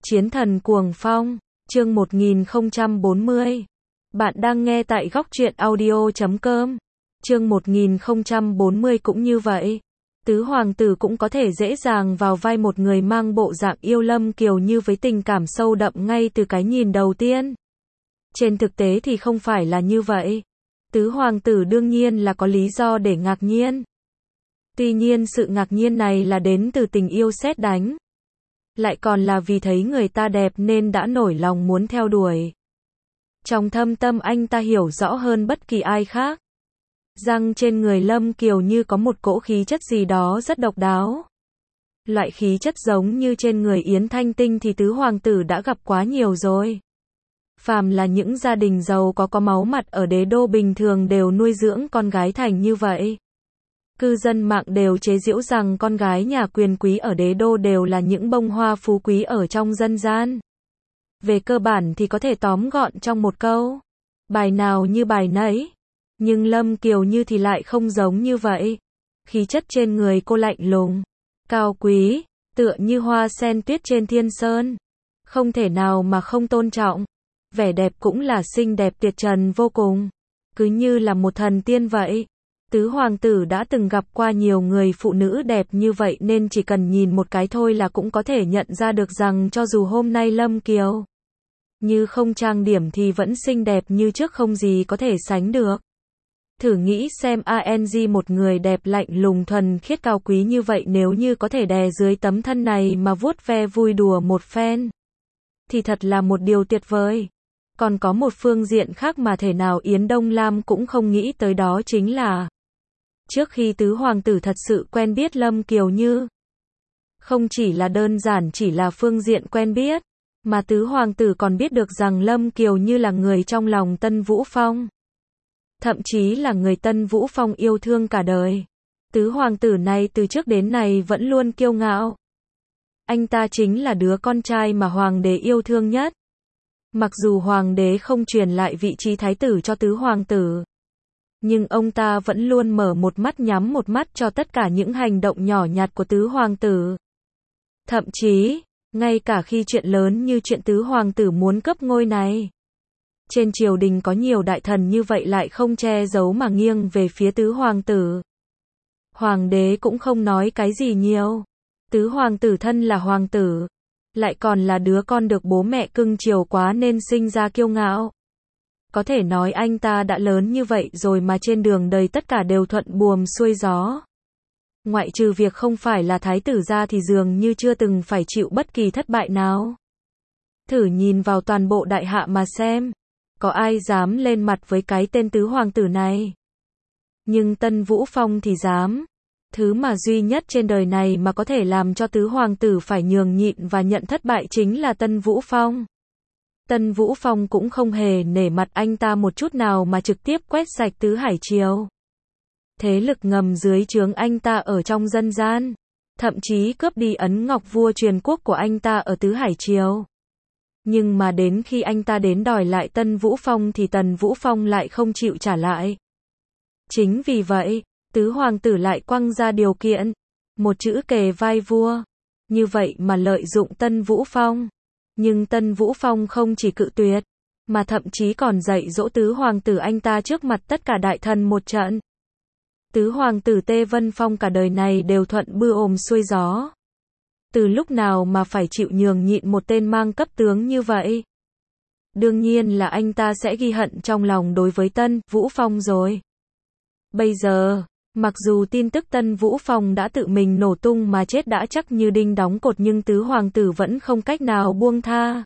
Chiến thần cuồng phong, chương 1040. Bạn đang nghe tại góc truyện audio.com. Chương 1040 cũng như vậy. Tứ hoàng tử cũng có thể dễ dàng vào vai một người mang bộ dạng yêu Lâm Kiều Như với tình cảm sâu đậm ngay từ cái nhìn đầu tiên. Trên thực tế thì không phải là như vậy. Tứ hoàng tử đương nhiên là có lý do để ngạc nhiên. Tuy nhiên sự ngạc nhiên này là đến từ tình yêu sét đánh. Lại còn là vì thấy người ta đẹp nên đã nổi lòng muốn theo đuổi. Trong thâm tâm anh ta hiểu rõ hơn bất kỳ ai khác. Rằng trên người Lâm Kiều Như có một cỗ khí chất gì đó rất độc đáo. Loại khí chất giống như trên người Yến Thanh Tinh thì tứ hoàng tử đã gặp quá nhiều rồi. Phàm là những gia đình giàu có máu mặt ở đế đô bình thường đều nuôi dưỡng con gái thành như vậy. Cư dân mạng đều chế giễu rằng con gái nhà quyền quý ở đế đô đều là những bông hoa phú quý ở trong dân gian. Về cơ bản thì có thể tóm gọn trong một câu. Bài nào như bài nấy. Nhưng Lâm Kiều Như thì lại không giống như vậy. Khí chất trên người cô lạnh lùng, cao quý, tựa như hoa sen tuyết trên thiên sơn. Không thể nào mà không tôn trọng. Vẻ đẹp cũng là xinh đẹp tuyệt trần vô cùng. Cứ như là một thần tiên vậy. Tứ hoàng tử đã từng gặp qua nhiều người phụ nữ đẹp như vậy nên chỉ cần nhìn một cái thôi là cũng có thể nhận ra được rằng cho dù hôm nay Lâm Kiều Như không trang điểm thì vẫn xinh đẹp như trước không gì có thể sánh được. Thử nghĩ xem một người đẹp lạnh lùng thuần khiết cao quý như vậy nếu như có thể đè dưới tấm thân này mà vuốt ve vui đùa một phen. Thì thật là một điều tuyệt vời. Còn có một phương diện khác mà thể nào Yến Đông Lam cũng không nghĩ tới, đó chính là trước khi tứ hoàng tử thật sự quen biết Lâm Kiều Như, không chỉ là đơn giản chỉ là phương diện quen biết, mà tứ hoàng tử còn biết được rằng Lâm Kiều Như là người trong lòng Tân Vũ Phong. Thậm chí là người Tân Vũ Phong yêu thương cả đời. Tứ hoàng tử này từ trước đến nay vẫn luôn kiêu ngạo. Anh ta chính là đứa con trai mà hoàng đế yêu thương nhất. Mặc dù hoàng đế không truyền lại vị trí thái tử cho tứ hoàng tử, nhưng ông ta vẫn luôn mở một mắt nhắm một mắt cho tất cả những hành động nhỏ nhặt của tứ hoàng tử. Thậm chí, ngay cả khi chuyện lớn như chuyện tứ hoàng tử muốn cướp ngôi này, trên triều đình có nhiều đại thần như vậy lại không che giấu mà nghiêng về phía tứ hoàng tử. Hoàng đế cũng không nói cái gì nhiều. Tứ hoàng tử thân là hoàng tử, lại còn là đứa con được bố mẹ cưng chiều quá nên sinh ra kiêu ngạo. Có thể nói anh ta đã lớn như vậy rồi mà trên đường đời tất cả đều thuận buồm xuôi gió. Ngoại trừ việc không phải là thái tử ra thì dường như chưa từng phải chịu bất kỳ thất bại nào. Thử nhìn vào toàn bộ đại hạ mà xem, có ai dám lên mặt với cái tên tứ hoàng tử này. Nhưng Tân Vũ Phong thì dám. Thứ mà duy nhất trên đời này mà có thể làm cho tứ hoàng tử phải nhường nhịn và nhận thất bại chính là Tân Vũ Phong. Tân Vũ Phong cũng không hề nể mặt anh ta một chút nào mà trực tiếp quét sạch tứ hải triều. Thế lực ngầm dưới trướng anh ta ở trong dân gian, thậm chí cướp đi ấn ngọc vua truyền quốc của anh ta ở tứ hải triều. Nhưng mà đến khi anh ta đến đòi lại Tân Vũ Phong thì Tần Vũ Phong lại không chịu trả lại. Chính vì vậy, tứ hoàng tử lại quăng ra điều kiện, một chữ kề vai vua. Như vậy mà lợi dụng Tân Vũ Phong. Nhưng Tân Vũ Phong không chỉ cự tuyệt, mà thậm chí còn dạy dỗ tứ hoàng tử anh ta trước mặt tất cả đại thần một trận. Tứ hoàng tử Tê Vân Phong cả đời này đều thuận bưa ồm xuôi gió. Từ lúc nào mà phải chịu nhường nhịn một tên mang cấp tướng như vậy? Đương nhiên là anh ta sẽ ghi hận trong lòng đối với Tân Vũ Phong rồi. Bây giờ, mặc dù tin tức Tân Vũ Phong đã tự mình nổ tung mà chết đã chắc như đinh đóng cột nhưng tứ hoàng tử vẫn không cách nào buông tha.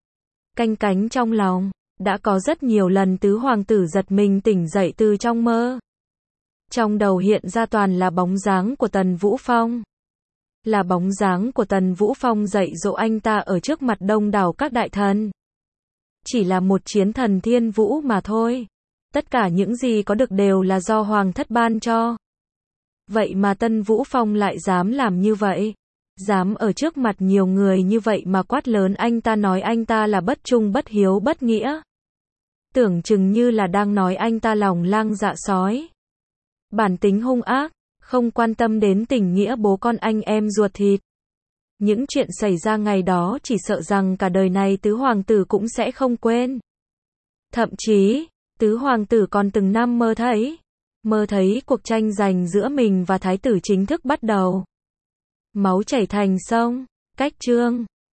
Canh cánh trong lòng, đã có rất nhiều lần tứ hoàng tử giật mình tỉnh dậy từ trong mơ. Trong đầu hiện ra toàn là bóng dáng của Tần Vũ Phong. Là bóng dáng của Tần Vũ Phong dạy dỗ anh ta ở trước mặt đông đảo các đại thần. Chỉ là một chiến thần thiên vũ mà thôi. Tất cả những gì có được đều là do hoàng thất ban cho. Vậy mà Tân Vũ Phong lại dám làm như vậy. Dám ở trước mặt nhiều người như vậy mà quát lớn anh ta, nói anh ta là bất trung bất hiếu bất nghĩa. Tưởng chừng như là đang nói anh ta lòng lang dạ sói. Bản tính hung ác, không quan tâm đến tình nghĩa bố con anh em ruột thịt. Những chuyện xảy ra ngày đó chỉ sợ rằng cả đời này tứ hoàng tử cũng sẽ không quên. Thậm chí, tứ hoàng tử còn từng năm mơ thấy cuộc tranh giành giữa mình và thái tử chính thức bắt đầu. Máu chảy thành sông, cách chương